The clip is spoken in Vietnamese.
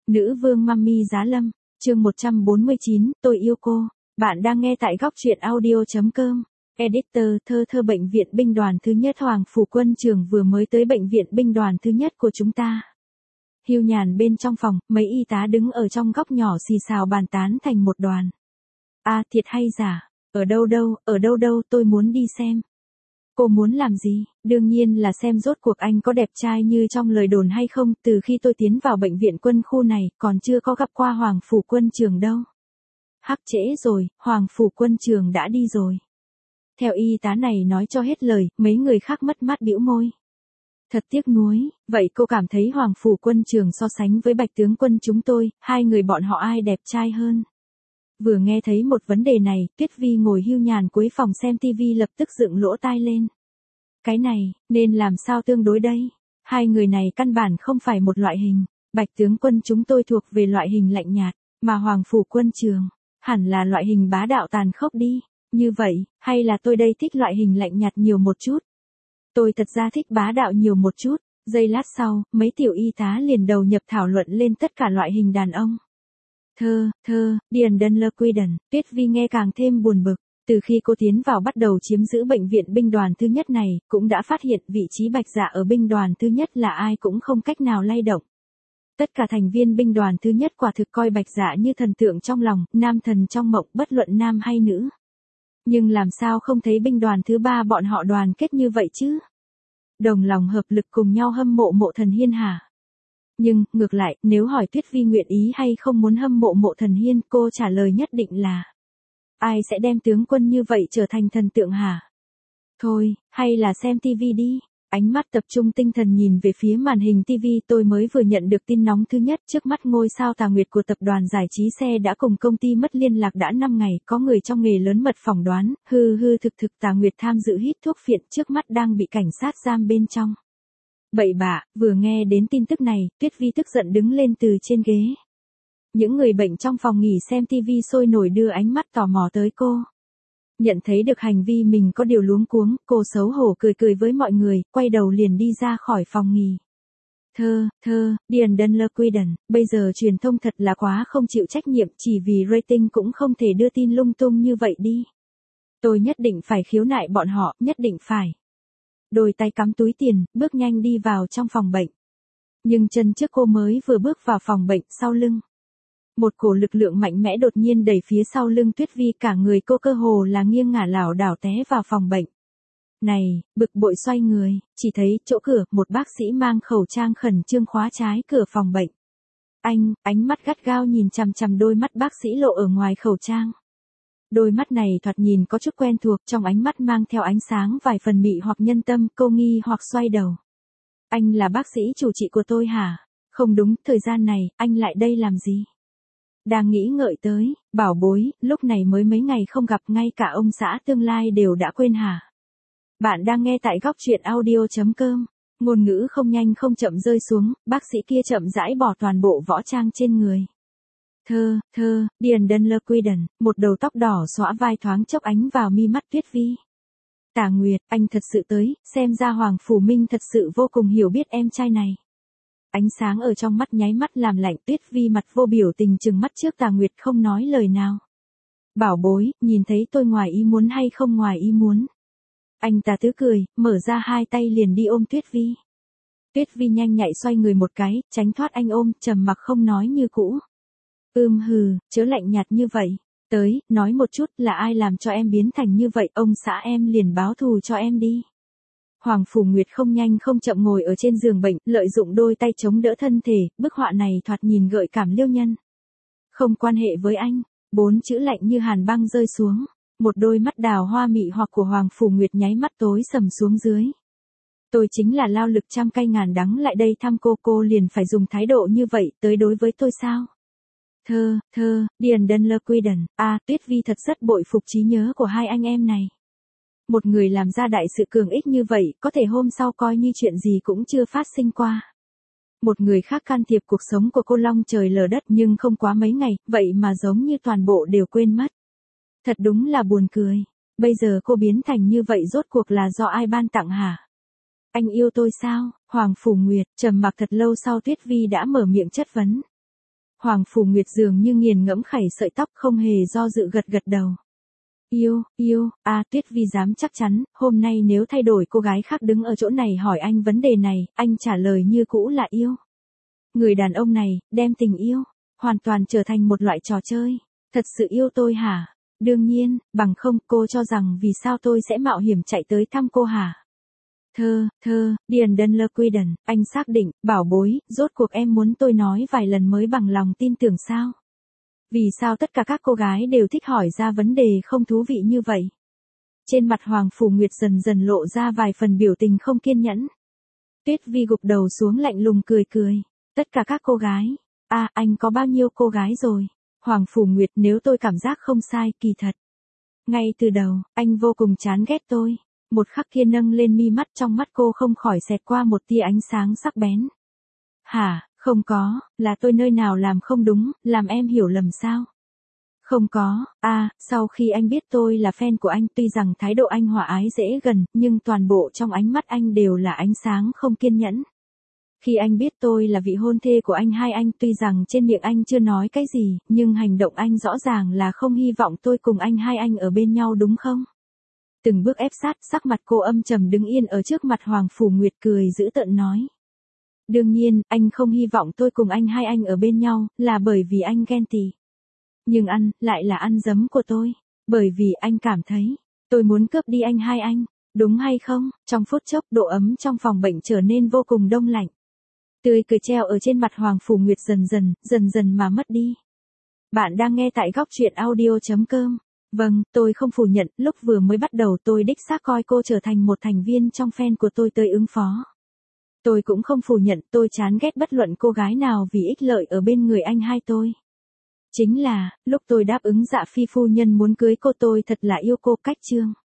Nữ vương Mummy Giá Lâm, chương 149, tôi yêu cô. Bạn đang nghe tại góc truyện audio.com. Editor thơ bệnh viện binh đoàn thứ nhất Hoàng Phủ Quân Trường vừa mới tới bệnh viện binh đoàn thứ nhất của chúng ta. Hiu nhàn bên trong phòng, mấy y tá đứng ở trong góc nhỏ xì xào bàn tán thành một đoàn. Thiệt hay giả, ở đâu, tôi muốn đi xem. Cô muốn làm gì? Đương nhiên là xem rốt cuộc anh có đẹp trai như trong lời đồn hay không, từ khi tôi tiến vào bệnh viện quân khu này, còn chưa có gặp qua Hoàng Phủ Quân Trường đâu. Hắc trễ rồi, Hoàng Phủ Quân Trường đã đi rồi. Theo y tá này nói cho hết lời, mấy người khác mất mát bĩu môi. Thật tiếc nuối, vậy cô cảm thấy Hoàng Phủ Quân Trường so sánh với Bạch tướng quân chúng tôi, hai người bọn họ ai đẹp trai hơn? Vừa nghe thấy một vấn đề này, Tuyết Vi ngồi hiu nhàn cuối phòng xem tivi lập tức dựng lỗ tai lên. Cái này, nên làm sao tương đối đây? Hai người này căn bản không phải một loại hình. Bạch tướng quân chúng tôi thuộc về loại hình lạnh nhạt, mà Hoàng Phủ Quân Trường hẳn là loại hình bá đạo tàn khốc đi. Như vậy, hay là tôi đây thích loại hình lạnh nhạt nhiều một chút? Tôi thật ra thích bá đạo nhiều một chút. Giây lát sau, mấy tiểu y tá liền đầu nhập thảo luận lên tất cả loại hình đàn ông. Điền Đân Lơ Quy Đần, Tuyết Vi nghe càng thêm buồn bực. Từ khi cô tiến vào bắt đầu chiếm giữ bệnh viện binh đoàn thứ nhất này, cũng đã phát hiện vị trí Bạch Dạ ở binh đoàn thứ nhất là ai cũng không cách nào lay động. Tất cả thành viên binh đoàn thứ nhất quả thực coi Bạch Dạ như thần tượng trong lòng, nam thần trong mộng, bất luận nam hay nữ. Nhưng làm sao không thấy binh đoàn thứ ba bọn họ đoàn kết như vậy chứ? Đồng lòng hợp lực cùng nhau hâm mộ Mộ Thần Hiên hả? Nhưng, ngược lại, nếu hỏi Tuyết Vi nguyện ý hay không muốn hâm mộ Mộ Thần Hiên, cô trả lời nhất định là: ai sẽ đem tướng quân như vậy trở thành thần tượng hả? Thôi, hay là xem tivi đi. Ánh mắt tập trung tinh thần nhìn về phía màn hình tivi, tôi mới vừa nhận được tin nóng thứ nhất, trước mắt ngôi sao Tà Nguyệt của tập đoàn giải trí xe đã cùng công ty mất liên lạc đã 5 ngày, có người trong nghề lớn mật phỏng đoán, thực Tà Nguyệt tham dự hít thuốc phiện, trước mắt đang bị cảnh sát giam bên trong. Bậy bạ, vừa nghe đến tin tức này, Tuyết Vi tức giận đứng lên từ trên ghế. Những người bệnh trong phòng nghỉ xem tivi sôi nổi đưa ánh mắt tò mò tới cô. Nhận thấy được hành vi mình có điều luống cuống, cô xấu hổ cười với mọi người, quay đầu liền đi ra khỏi phòng nghỉ. Điền Đân Lơ Quy Đần, bây giờ truyền thông thật là quá không chịu trách nhiệm, chỉ vì rating cũng không thể đưa tin lung tung như vậy đi. Tôi nhất định phải khiếu nại bọn họ, nhất định phải. Đôi tay cắm túi tiền, bước nhanh đi vào trong phòng bệnh. Nhưng chân trước cô mới vừa bước vào phòng bệnh, sau lưng một cổ lực lượng mạnh mẽ đột nhiên đẩy phía sau lưng Tuyết Vi, cả người cô cơ hồ là nghiêng ngả lảo đảo té vào phòng bệnh. Này, bực bội xoay người, chỉ thấy chỗ cửa, một bác sĩ mang khẩu trang khẩn trương khóa trái cửa phòng bệnh. Ánh mắt gắt gao nhìn chằm chằm đôi mắt bác sĩ lộ ở ngoài khẩu trang. Đôi mắt này thoạt nhìn có chút quen thuộc, trong ánh mắt mang theo ánh sáng vài phần mị hoặc nhân tâm, cô nghi hoặc xoay đầu. Anh là bác sĩ chủ trị của tôi hả? Không đúng, thời gian này, anh lại đây làm gì? Đang nghĩ ngợi tới, bảo bối, lúc này mới mấy ngày không gặp, ngay cả ông xã tương lai đều đã quên hả? Bạn đang nghe tại góc truyện audio.com. Ngôn ngữ không nhanh không chậm rơi xuống, bác sĩ kia chậm rãi bỏ toàn bộ võ trang trên người. Điền Đân Lơ Quy Đần, một đầu tóc đỏ xõa vai thoáng chốc ánh vào mi mắt Tuyết Vi. Tà Nguyệt, anh thật sự tới, xem ra Hoàng Phủ Minh thật sự vô cùng hiểu biết em trai này. Ánh sáng ở trong mắt nháy mắt làm lạnh, Tuyết Vi mặt vô biểu tình trừng mắt trước Tà Nguyệt không nói lời nào. Bảo bối, nhìn thấy tôi ngoài ý muốn hay không ngoài ý muốn? Anh ta tứ cười, mở ra hai tay liền đi ôm Tuyết Vi. Tuyết Vi nhanh nhạy xoay người một cái, tránh thoát anh ôm, trầm mặc không nói như cũ. Chớ lạnh nhạt như vậy. Tới, nói một chút là ai làm cho em biến thành như vậy, ông xã em liền báo thù cho em đi. Hoàng Phủ Nguyệt không nhanh không chậm ngồi ở trên giường bệnh, lợi dụng đôi tay chống đỡ thân thể, bức họa này thoạt nhìn gợi cảm liêu nhân. Không quan hệ với anh, 4 chữ lạnh như hàn băng rơi xuống, một đôi mắt đào hoa mị hoặc của Hoàng Phủ Nguyệt nháy mắt tối sầm xuống dưới. Tôi chính là lao lực trăm cay ngàn đắng lại đây thăm cô liền phải dùng thái độ như vậy tới đối với tôi sao? Điền Đân Lơ Quy Đần, Tuyết Vi thật rất bội phục trí nhớ của hai anh em này. Một người làm ra đại sự cường ích như vậy, có thể hôm sau coi như chuyện gì cũng chưa phát sinh qua. Một người khác can thiệp cuộc sống của cô long trời lở đất, nhưng không quá mấy ngày, vậy mà giống như toàn bộ đều quên mất. Thật đúng là buồn cười. Bây giờ cô biến thành như vậy rốt cuộc là do ai ban tặng hả? Anh yêu tôi sao? Hoàng Phủ Nguyệt trầm mặc thật lâu sau Tuyết Vi đã mở miệng chất vấn. Hoàng Phủ Nguyệt dường như nghiền ngẫm khẩy sợi tóc không hề do dự gật gật đầu. Yêu, Tuyết Vi dám chắc chắn, hôm nay nếu thay đổi cô gái khác đứng ở chỗ này hỏi anh vấn đề này, anh trả lời như cũ là yêu. Người đàn ông này, đem tình yêu, hoàn toàn trở thành một loại trò chơi. Thật sự yêu tôi hả? Đương nhiên, bằng không cô cho rằng vì sao tôi sẽ mạo hiểm chạy tới thăm cô hả? Điền Đơn Lơ Quy Đần, anh xác định, bảo bối, rốt cuộc em muốn tôi nói vài lần mới bằng lòng tin tưởng sao? Vì sao tất cả các cô gái đều thích hỏi ra vấn đề không thú vị như vậy? Trên mặt Hoàng Phủ Nguyệt dần dần lộ ra vài phần biểu tình không kiên nhẫn. Tuyết Vi gục đầu xuống lạnh lùng cười. Tất cả các cô gái. Anh có bao nhiêu cô gái rồi? Hoàng Phủ Nguyệt, nếu tôi cảm giác không sai, kỳ thật. Ngay từ đầu, anh vô cùng chán ghét tôi. Một khắc kia nâng lên mi mắt, trong mắt cô không khỏi xẹt qua một tia ánh sáng sắc bén. Hả, không có, là tôi nơi nào làm không đúng, làm em hiểu lầm sao? Không có, sau khi anh biết tôi là fan của anh, tuy rằng thái độ anh hòa ái dễ gần, nhưng toàn bộ trong ánh mắt anh đều là ánh sáng không kiên nhẫn. Khi anh biết tôi là vị hôn thê của anh hai anh, tuy rằng trên miệng anh chưa nói cái gì, nhưng hành động anh rõ ràng là không hy vọng tôi cùng anh hai anh ở bên nhau đúng không? Từng bước ép sát, sắc mặt cô âm trầm đứng yên ở trước mặt Hoàng Phủ Nguyệt cười dữ tợn nói. Đương nhiên, anh không hy vọng tôi cùng anh hai anh ở bên nhau, là bởi vì anh ghen tị. Nhưng ăn, lại là ăn dấm của tôi. Bởi vì anh cảm thấy, tôi muốn cướp đi anh hai anh. Đúng hay không? Trong phút chốc, độ ấm trong phòng bệnh trở nên vô cùng đông lạnh. Tươi cười treo ở trên mặt Hoàng Phủ Nguyệt dần dần mà mất đi. Bạn đang nghe tại góc truyện audio.com. Vâng, tôi không phủ nhận, lúc vừa mới bắt đầu tôi đích xác coi cô trở thành một thành viên trong fan của tôi tới ứng phó. Tôi cũng không phủ nhận, tôi chán ghét bất luận cô gái nào vì ích lợi ở bên người anh hai tôi. Chính là, lúc tôi đáp ứng Dạ Phi phu nhân muốn cưới cô, tôi thật là yêu cô cách chương.